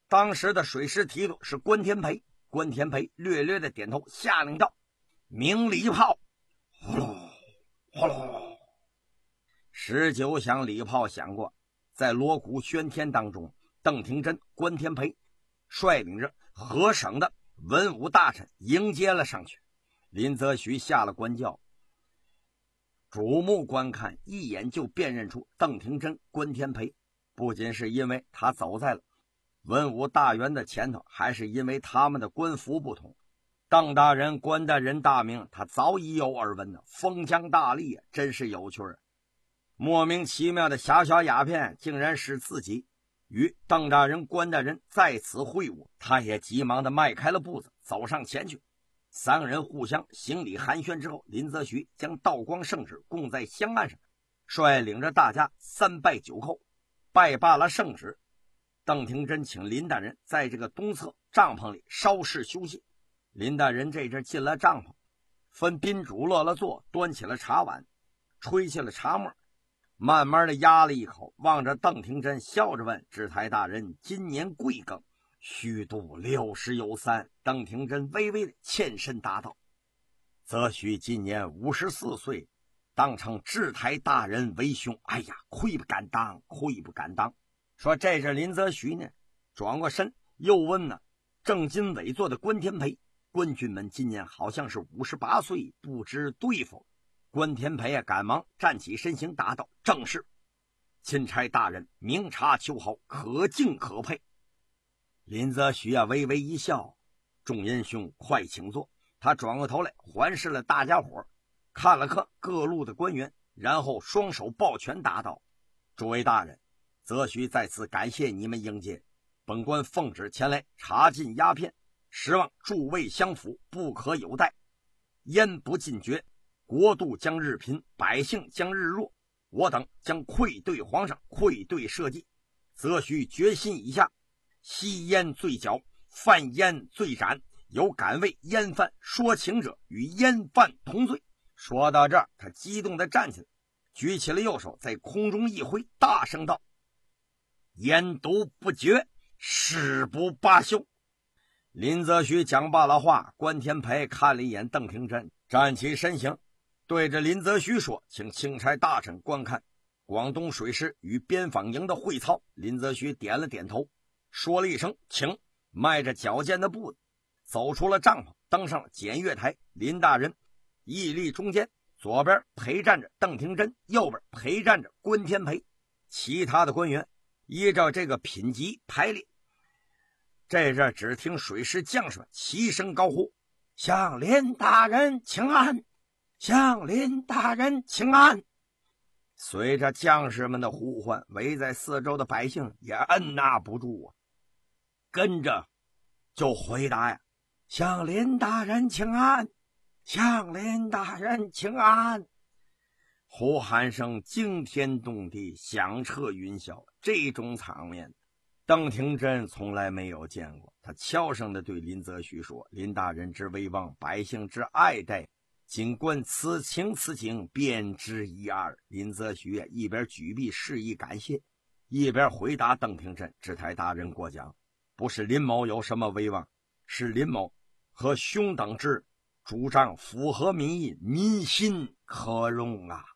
当时的水师提督是关天培，关天培略略的点头，下令道：鸣礼炮。呼噜呼噜，十九响礼炮响过，在锣鼓喧天当中，邓廷珍、关天培率领着河省的文武大臣迎接了上去。林则徐下了官轿，瞩目观看，一眼就辨认出邓廷珍、关天培，不仅是因为他走在了文武大员的前头，还是因为他们的官服不同。邓大人、关大人大名他早已有耳闻了，封疆大吏啊，真是有趣儿。莫名其妙的小小鸦片竟然使自己与邓大人、关大人在此会晤，他也急忙的迈开了步子走上前去。三个人互相行礼寒暄之后，林则徐将道光圣旨供在香案上，率领着大家三拜九叩，拜罢了圣旨。邓廷珍请林大人在这个东侧帐篷里稍事休息。林大人这阵进了帐篷，分宾主落了座，端起了茶碗，吹起了茶沫，慢慢的压了一口，望着邓廷珍笑着问：知台大人今年贵庚？虚度六十有三。邓廷珍微微的欠身答道：则许今年五十四岁，当称知台大人为兄。哎呀，愧不敢当，愧不敢当。说这是林则徐呢，转过身又问呢正襟危坐的关天培：关军们今年好像是五十八岁，不知对否？关天培啊，赶忙站起身形答道：正是。钦差大人明察秋毫，可敬可佩。林则徐啊微微一笑：众英兄快请坐。他转过头来环视了大家伙，看了看各路的官员，然后双手抱拳答道：诸位大人，则徐在此感谢你们迎接，本官奉旨前来查禁鸦片，实望诸位相辅，不可有怠。烟不禁绝，国度将日贫，百姓将日弱，我等将愧对皇上，愧对社稷。则须决心以下，吸烟罪剿，犯烟罪斩，有敢为烟犯说情者，与烟犯同罪。说到这儿，他激动地站起来，举起了右手，在空中一挥，大声道：烟毒不绝，誓不罢休。林则徐讲罢了话，关天培看了一眼邓廷珍，站起身形，对着林则徐说：请钦差大臣观看广东水师与边防营的会操。林则徐点了点头，说了一声请，迈着矫健的步子走出了帐篷，登上了检阅台。林大人屹立中间，左边陪站着邓廷珍，右边陪站着关天培，其他的官员依照这个品级排列。这阵只听水师将士们齐声高呼：向林大人请安，向林大人请安。随着将士们的呼唤，围在四周的百姓也按捺不住啊，跟着就回答呀：向林大人请安，向林大人请安。呼喊声惊天动地，响彻云霄。这种场面邓廷珍从来没有见过，他悄声地对林则徐说：林大人之威望，百姓之爱戴，仅观此情此景，便知一二。林则徐一边举臂示意感谢，一边回答邓廷珍：知台大人过奖，不是林某有什么威望，是林某和兄等之主张符合民意，民心可容啊。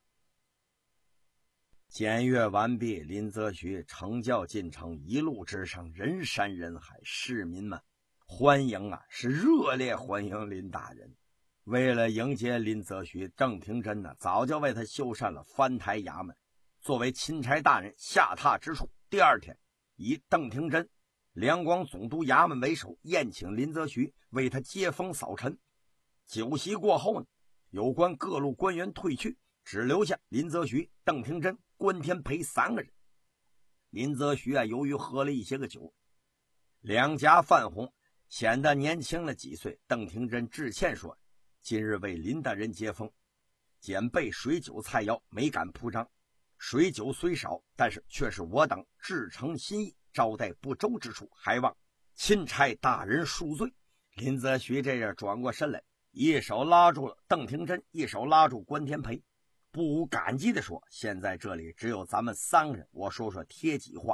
检阅完毕，林则徐乘轿进城，一路之上人山人海，市民们欢迎啊，是热烈欢迎林大人。为了迎接林则徐，邓廷珍呢早就为他修缮了翻台衙门，作为钦差大人下榻之处。第二天，以邓廷珍两广总督衙门为首，宴请林则徐，为他接风扫尘。酒席过后呢，有关各路官员退去，只留下林则徐、邓廷珍、关天培三个人。林则徐啊，由于喝了一些个酒，两颊泛红，显得年轻了几岁。邓廷珍致歉说：今日为林大人接风，简备水酒菜肴，没敢铺张。水酒虽少，但是却是我等至诚心意，招待不周之处，还望钦差大人恕罪。林则徐这样转过身来，一手拉住了邓廷珍，一手拉住关天培，不无感激地说：现在这里只有咱们三个人，我说说贴己话，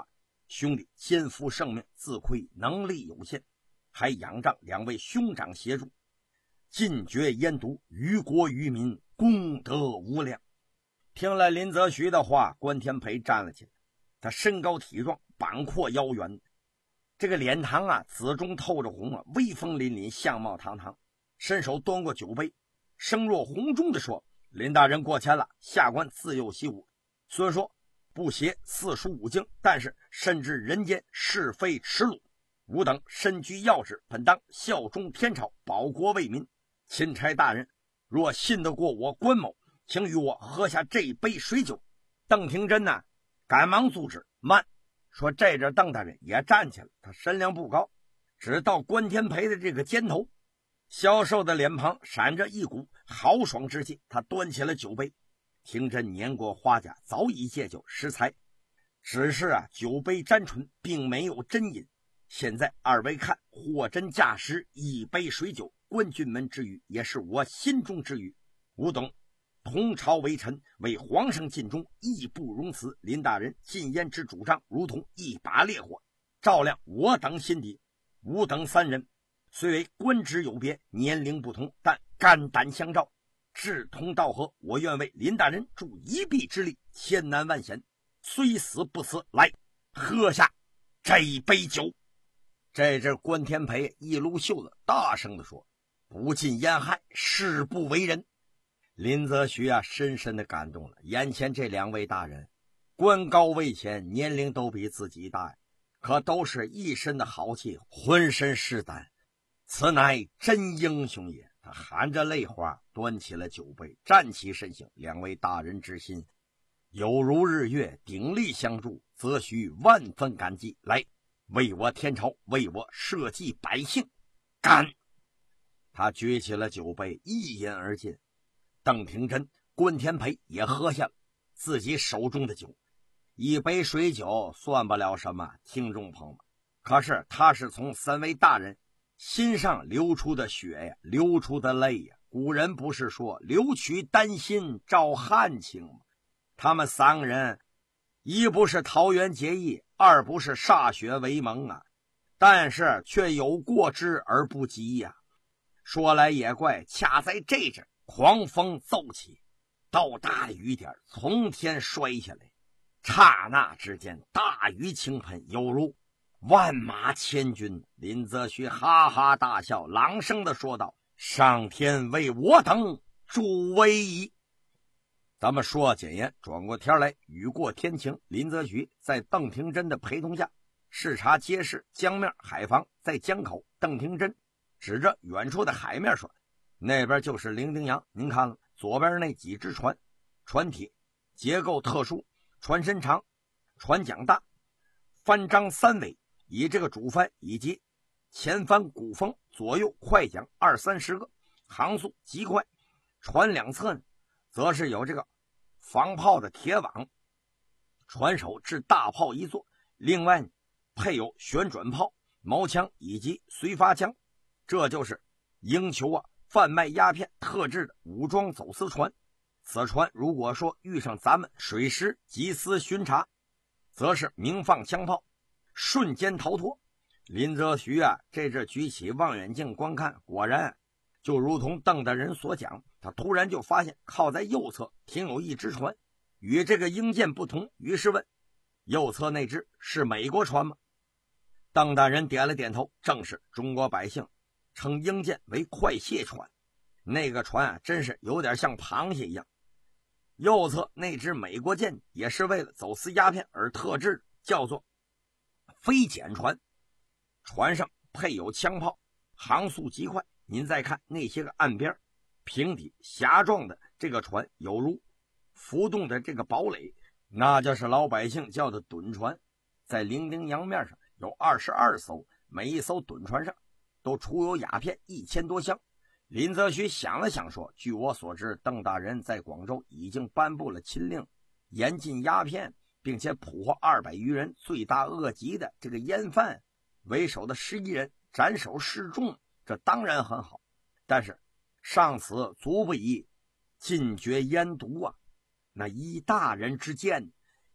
兄弟肩负圣命，自愧能力有限，还仰仗两位兄长协助，禁绝烟毒，于国于民功德无量。听了林则徐的话，关天培站了起来。他身高体壮，膀阔腰圆，这个脸膛啊紫中透着红啊，威风凛凛，相貌堂堂，伸手端过酒杯，声若洪钟地说：林大人过谦了，下官自幼习武，虽说不写四书五经，但是深知人间是非耻辱，吾等身居要职，本当效忠天朝，保国为民。钦差大人若信得过我关某，请与我喝下这杯水酒。邓廷珍呢赶忙阻止，慢，说这阵邓大人也站起来，他身量不高，只到关天培的这个肩头。消瘦的脸庞闪着一股豪爽之气，他端起了酒杯。廷珍年过花甲，早已戒酒失财，只是啊酒杯沾唇，并没有真饮。现在二位看，货真价实，一杯水酒，关俊门之语，也是我心中之语。吾等同朝为臣，为皇上尽忠，义不容辞。林大人禁烟之主张，如同一把烈火，照亮我等心底。吾等三人虽为官职有别，年龄不同，但肝胆相照，志同道合。我愿为林大人助一臂之力，千难万险，虽死不辞。来，喝下这一杯酒。这阵关天培一撸袖子，大声地说：不禁烟害，誓不为人。林则徐啊深深地感动了，眼前这两位大人官高位浅，年龄都比自己大，可都是一身的豪气，浑身是胆，此乃真英雄也。他含着泪花端起了酒杯，站起身形。两位大人之心有如日月，鼎力相助，则须万分感激。来，为我天朝，为我社稷百姓，干！他举起了酒杯，一饮而尽。邓廷珍、关天培也喝下了自己手中的酒。一杯水酒算不了什么，听众朋友们，可是他是从三位大人心上流出的血呀，流出的泪呀。古人不是说留取丹心照汗青吗？他们三个人，一不是桃园结义，二不是歃血为盟啊，但是却有过之而不及呀。说来也怪，恰在这阵狂风骤起，豆大的雨点从天摔下来，刹那之间大雨倾盆，犹如万马千军。林则徐哈哈大笑，朗声地说道：上天为我等助威仪。咱们说简言，转过天来，雨过天晴，林则徐在邓廷珍的陪同下视察街市、江面、海防，在江口。邓廷珍指着远处的海面说：那边就是伶仃洋，您看了左边那几只船，船体结构特殊，船身长，船桨大，帆张三尾，以这个主帆以及前帆鼓风，左右快桨二三十个，航速极快。船两侧呢则是有这个防炮的铁网，船首置大炮一座，另外呢配有旋转炮、毛枪以及随发枪。这就是营求啊贩卖鸦片特制的武装走私船。此船如果说遇上咱们水师缉私巡查，则是鸣放枪炮，瞬间逃脱。林则徐啊这阵举起望远镜观看，果然就如同邓大人所讲，他突然就发现靠在右侧停有一只船，与这个鹰舰不同，于是问：右侧那只是美国船吗？邓大人点了点头，正是。中国百姓称鹰舰为快卸船，那个船啊真是有点像螃蟹一样。右侧那只美国舰也是为了走私鸦片而特制，叫做飞简船，船上配有枪炮，航速极快。您再看那些个岸边平底狭状的这个船，有如浮动的这个堡垒，那就是老百姓叫的趸船。在伶仃洋面上有二十二艘，每一艘趸船上都储有鸦片一千多箱。林则徐想了想说：据我所知，邓大人在广州已经颁布了禁令，严禁鸦片，并且捕获二百余人罪大恶极的这个烟贩为首的十一人，斩首示众，这当然很好，但是上此足不以禁绝烟毒啊！那依大人之见，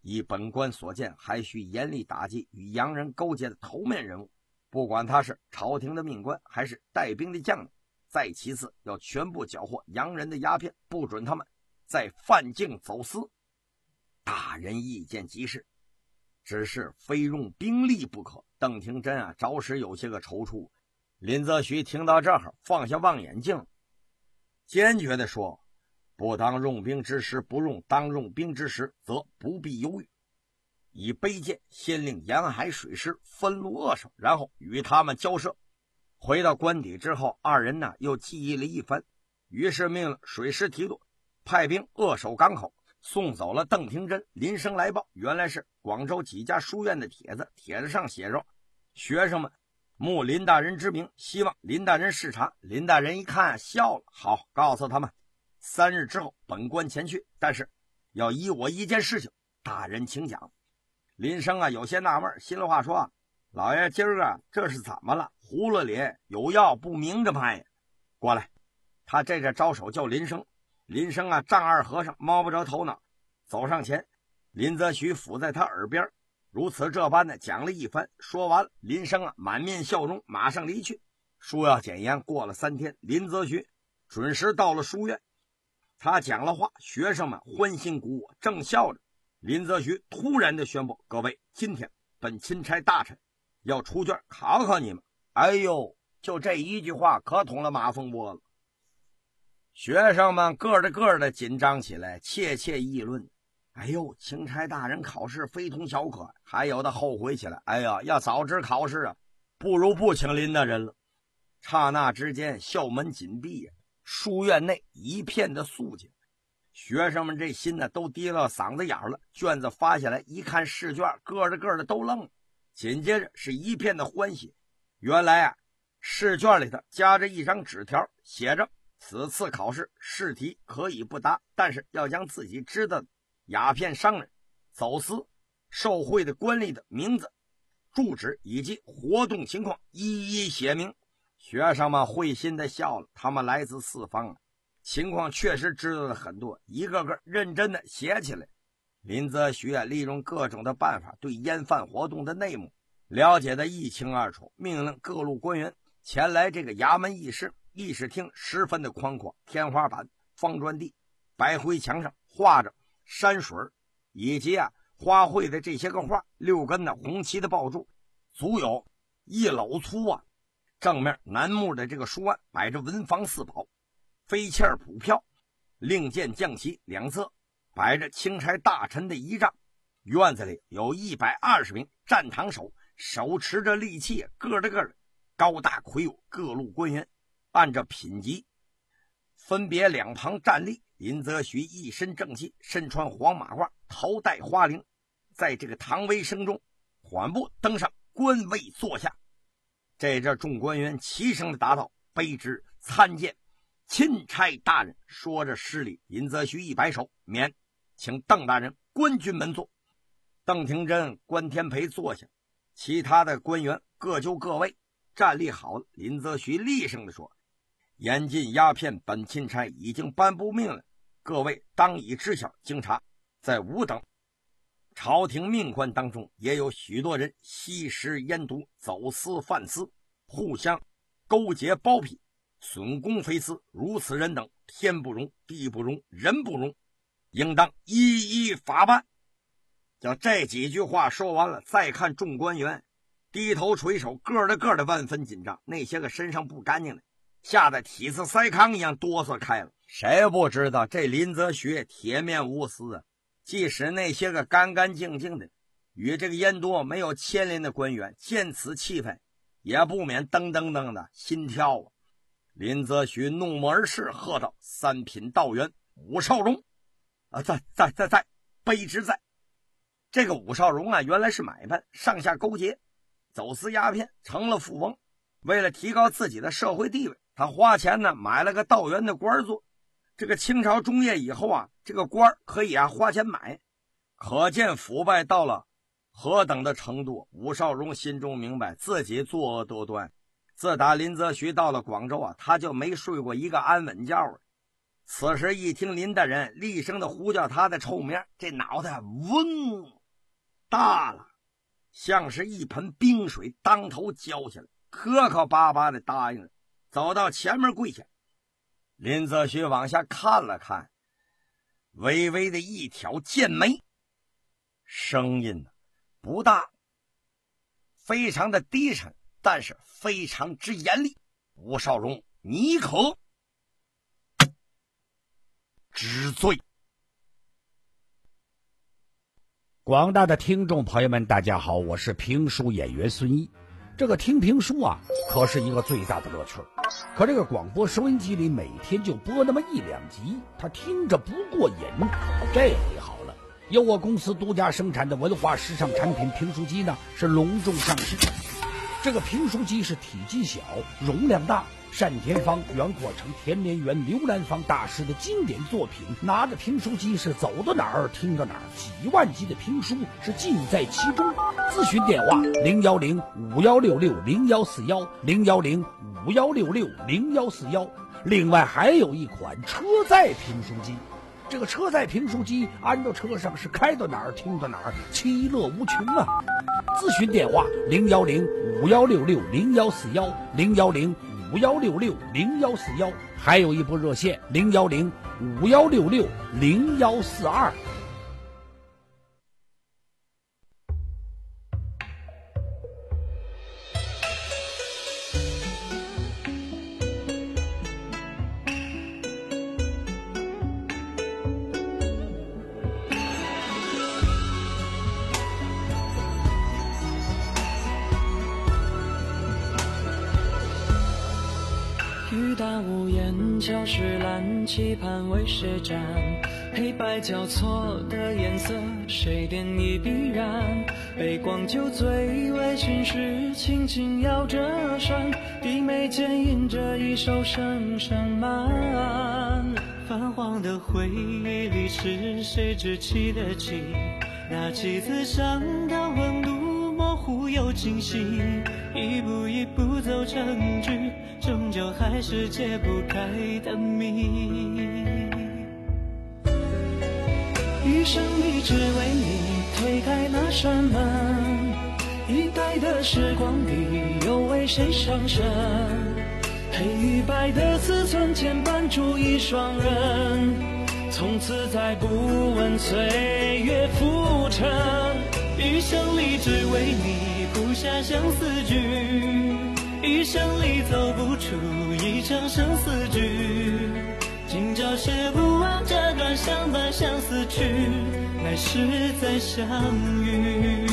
依本官所见，还需严厉打击与洋人勾结的头面人物，不管他是朝廷的命官还是带兵的将领。再其次，要全部缴获洋人的鸦片，不准他们再犯境走私。大人意见极是，只是非用兵力不可。邓廷珍啊，着实有些个踌躇。林则徐听到这儿，放下望远镜，坚决地说：不当用兵之时不用，当用兵之时则不必犹豫。以卑贱先令沿海水师分路扼守，然后与他们交涉。回到官邸之后，二人呢又计议了一番，于是命令水师提督派兵扼守港口，送走了邓廷珍。林生来报，原来是广州几家书院的帖子，帖子上写着学生们慕林大人之名，希望林大人视察。林大人一看笑了，好，告诉他们三日之后本官前去，但是要依我一件事情，大人请讲。林生啊有些纳闷，心里话说啊，老爷今儿啊这是怎么了？葫芦里有药不明着拍呀！过来，他这这招手叫林生。林生啊丈二和尚摸不着头脑，走上前，林则徐伏在他耳边，如此这般的讲了一番。说完了，林生啊满面笑容，马上离去。书要简言，过了三天，林则徐准时到了书院。他讲了话，学生们欢欣鼓舞，正笑着。林则徐突然的宣布：各位，今天本钦差大臣要出卷考考你们。哎呦，就这一句话可捅了马蜂窝了。学生们个的个的紧张起来，窃窃议论：哎呦，钦差大人考试非同小可。还有的后悔起来：哎呀，要早知考试啊，不如不请林大人了。刹那之间，校门紧闭呀，书院内一片的肃静。学生们这心呢都提到嗓子眼了，卷子发下来一看试卷，个的个的都愣了。紧接着是一片的欢喜。原来啊，试卷里头夹着一张纸条，写着此次考试试题可以不答，但是要将自己知道的鸦片商人、走私、受贿的官吏的名字、住址以及活动情况一一写明。学生们会心的笑了，他们来自四方啊，情况确实知道了很多，一个个认真的写起来。林则徐啊，利用各种的办法对烟贩活动的内幕了解的一清二楚，命令各路官员前来这个衙门议事。议事厅十分的宽阔，天花板、方砖地、白灰墙上画着山水以及啊花卉的这些个画，六根的红旗的爆柱足有一篓粗啊。正面楠木的这个书案摆着文房四宝、飞签普票、令箭将旗，两侧摆着钦差大臣的仪仗。院子里有一百二十名站堂手，手持着利器，个的个的高大魁梧。各路官员按照品级分别两旁站立。林则徐一身正气，身穿黄马褂，头戴花翎，在这个唐威声中缓步登上官位坐下。这这众官员齐声的答道：卑职参见钦差大人。说着施礼，林则徐一摆手，免，请邓大人官军门坐。邓廷珍、关天培坐下，其他的官员各就各位，站立好了。林则徐厉声地说：严禁鸦片，本钦差已经颁布命令，各位当以知晓。经查，在吾等朝廷命官当中，也有许多人吸食烟毒，走私贩私，互相勾结包庇，损公肥私。如此人等，天不容，地不容，人不容，应当一一法办。叫这几句话说完了，再看众官员低头垂手，个的个的万分紧张，那些个身上不干净的吓得体似塞糠一样哆嗦开了。谁不知道这林则徐铁面无私啊？即使那些个干干净净的与这个烟毒没有牵连的官员，见此气氛也不免噔噔噔的心跳啊。林则徐怒目而视，喝道：三品道员武少荣啊，在在在在卑职在。这个武少荣啊，原来是买办，上下勾结，走私鸦片，成了富翁。为了提高自己的社会地位，他花钱呢买了个道员的官做。这个清朝中叶以后啊，这个官可以啊花钱买，可见腐败到了何等的程度。武少荣心中明白自己作恶多端，自打林则徐到了广州啊，他就没睡过一个安稳觉啊。 此时一听林大人厉声的呼叫他的臭名，这脑袋嗡大了，像是一盆冰水当头浇下来，磕磕巴巴的答应了，走到前面跪下。林则徐往下看了看，微微的一挑剑眉，声音不大，非常的低沉，但是非常之严厉。吴少荣，你可知罪。
广大的听众朋友们大家好，我是评书演员孙一。这个听评书啊可是一个最大的乐趣，可这个广播收音机里每天就播那么一两集，他听着不过瘾。这回好了，由我公司独家生产的文化时尚产品评书机呢是隆重上市。这个评书机是体积小，容量大，单田芳、袁阔成、田连元、刘兰芳大师的经典作品，拿着评书机是走到哪儿听到哪儿，几万集的评书是尽在其中。咨询电话零幺零五幺六六零幺四幺零幺零五幺六六零幺四幺。另外还有一款车载评书机，这个车载评书机安到车上是开到哪儿听到哪儿，其乐无穷啊！咨询电话零幺零五幺六六零幺四幺零幺零五幺六六零幺四幺，还有一部热线零幺零五幺六六零幺四二。
雨打屋檐，桥是蓝，棋盘为谁占？黑白交错的颜色，谁点一笔染？杯光酒醉，微醺时，轻轻摇着扇，低眉间吟着一首声声慢。泛黄的回忆里，是谁只记得起那棋子上的温度？模糊又清晰，一步一步走成局，终究还是解不开的谜。一生里只为你推开那扇门，一代的时光里又为谁上身？黑与白的自存牵绊出一双人，从此再不问岁月浮沉。一生里只为你谱下相思句，一生里走不出一场生死局。今朝写不完这段相伴相思曲，来世再相遇。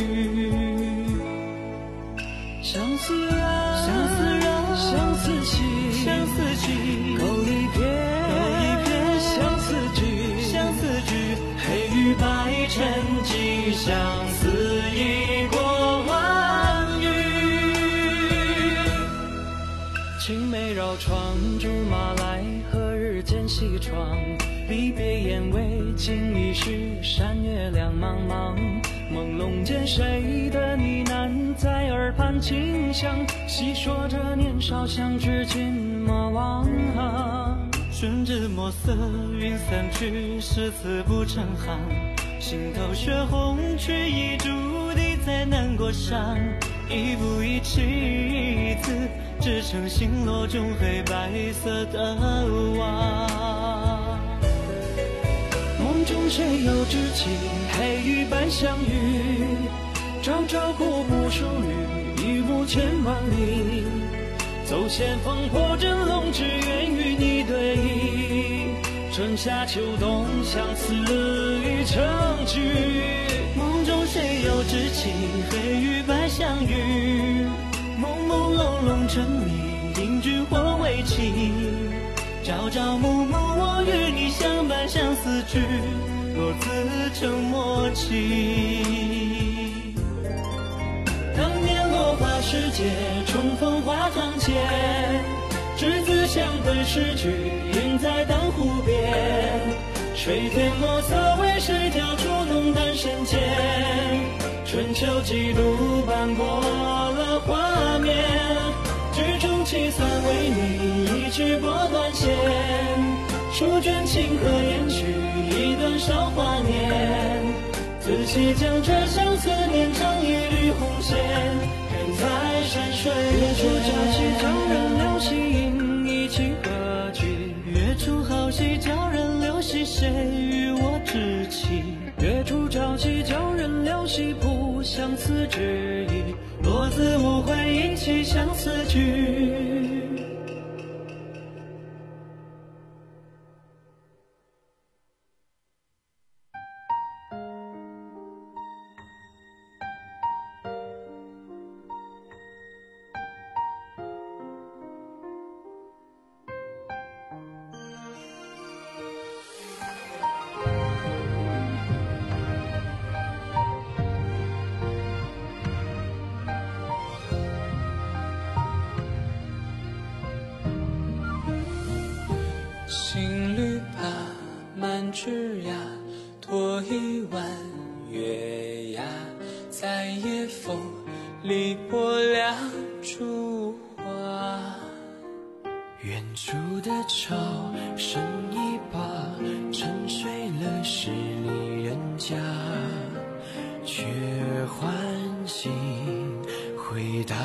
相思人，相思人，相思情，相思情，勾一篇，勾一篇相思句，相思句，黑与白沉寂，相思已过万语。青梅绕窗，竹马来，何日见西窗？离别燕尾，尽已是山月亮茫茫。朦胧间谁的呢喃在耳畔轻响，细说着年少相知君莫忘。顺着墨色云散去，诗词不成行，心头血红却已注定在难过上。一步一棋一字，织成星落中黑白色的网。梦中谁又知情，黑与白相遇，朝朝暮暮疏雨，一幕千万里。走险峰破阵龙，只愿与你对弈，春夏秋冬相思已成句。梦中谁又知情，黑与白相遇，朦朦胧胧沉迷，应君或为妻。朝朝暮暮我与你相伴相思句，若自成默契。当年落花时节，重逢花堂前，执子相对诗句，云在当湖边。水天墨色为谁调出浓淡深浅？春秋几度斑驳了画面，剧中凄酸为你一曲拨断弦。 书卷情和言去一段韶华年，仔细将这相思念成一缕红线，人在山水。月出佳期叫人留心音一起歌句，月出好戏叫人留心谁与我知己，月出朝气叫人留心谱相思之意，落字无悔引起相思句。
新绿帕满枝桠，托一弯月牙，在夜风里拨两株花。
远处的潮声一把，沉睡了十里人家，却唤醒回答。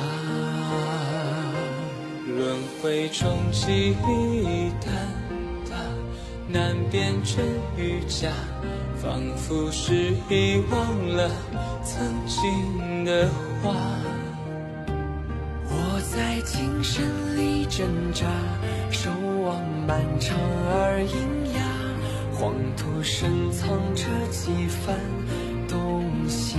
轮回中记忆淡淡，难辨真与假，仿佛是遗忘了曾经的话。
我在精神里挣扎，守望漫长而阴哑，黄土深藏着几番冬夏。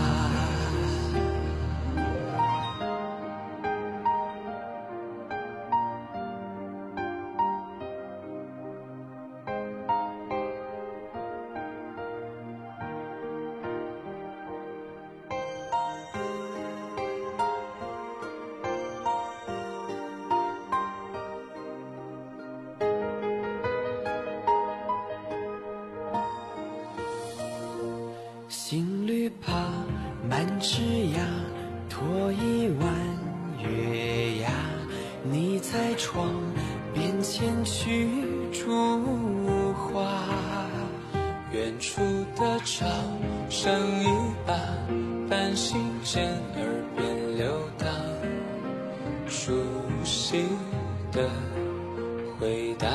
新绿帕满枝桠，托一弯月牙，你在窗边前去烛花。
远处的潮声一把，半信间耳边流淌，熟悉的回答。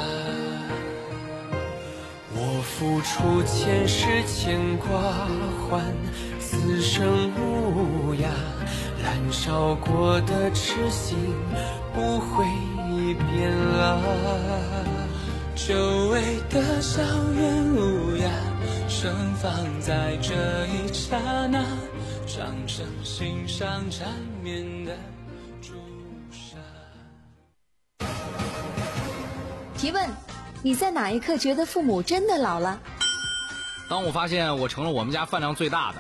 我付出前世牵挂，换此生无涯。燃烧过的痴心不会变老。
久违的校园无涯，盛放在这一刹那，长成心上缠绵的朱砂。
提问：你在哪一刻觉得父母真的老了？
当我发现我成了我们家饭量最大的。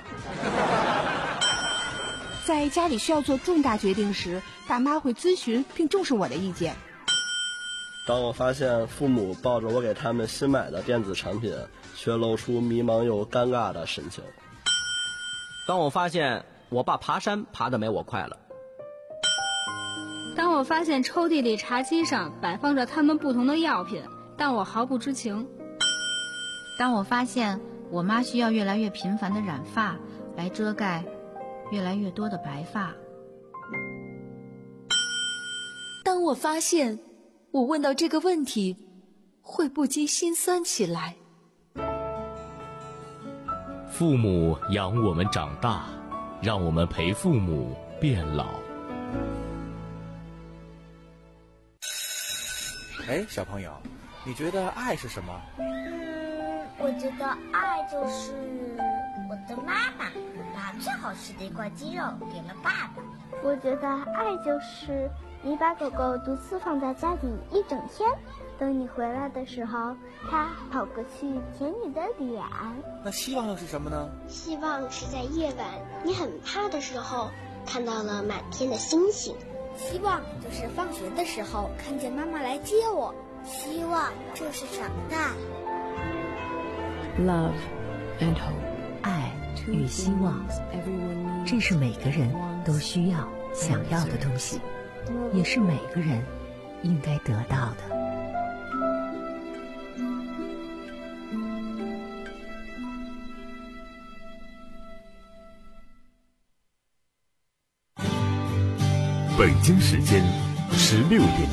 在家里需要做重大决定时，爸妈会咨询并重视我的意见。
当我发现父母抱着我给他们新买的电子产品，却露出迷茫又尴尬的神情。
当我发现我爸爬山爬得没我快了。
当我发现抽屉里茶几上摆放着他们不同的药品，但我毫不知情。
当我发现我妈需要越来越频繁的染发来遮盖越来越多的白发。
当我发现我问到这个问题会不禁心酸起来。
父母养我们长大，让我们陪父母变老。
哎，小朋友，你觉得爱是什么？
嗯，我觉得爱就是我的妈妈把最好吃的一块鸡肉给了爸爸。
我觉得爱就是你把狗狗独自放在家里一整天，等你回来的时候，它跑过去舔你的脸。
那希望又是什么呢？
希望是在夜晚你很怕的时候，看到了满天的星星。
希望就是放学的时候看见妈妈来接我。
希望就是长大。
Love and hope， 爱与希望，这是每个人都需要、想要的东西，也是每个人应该得到的。
北京时间十六点。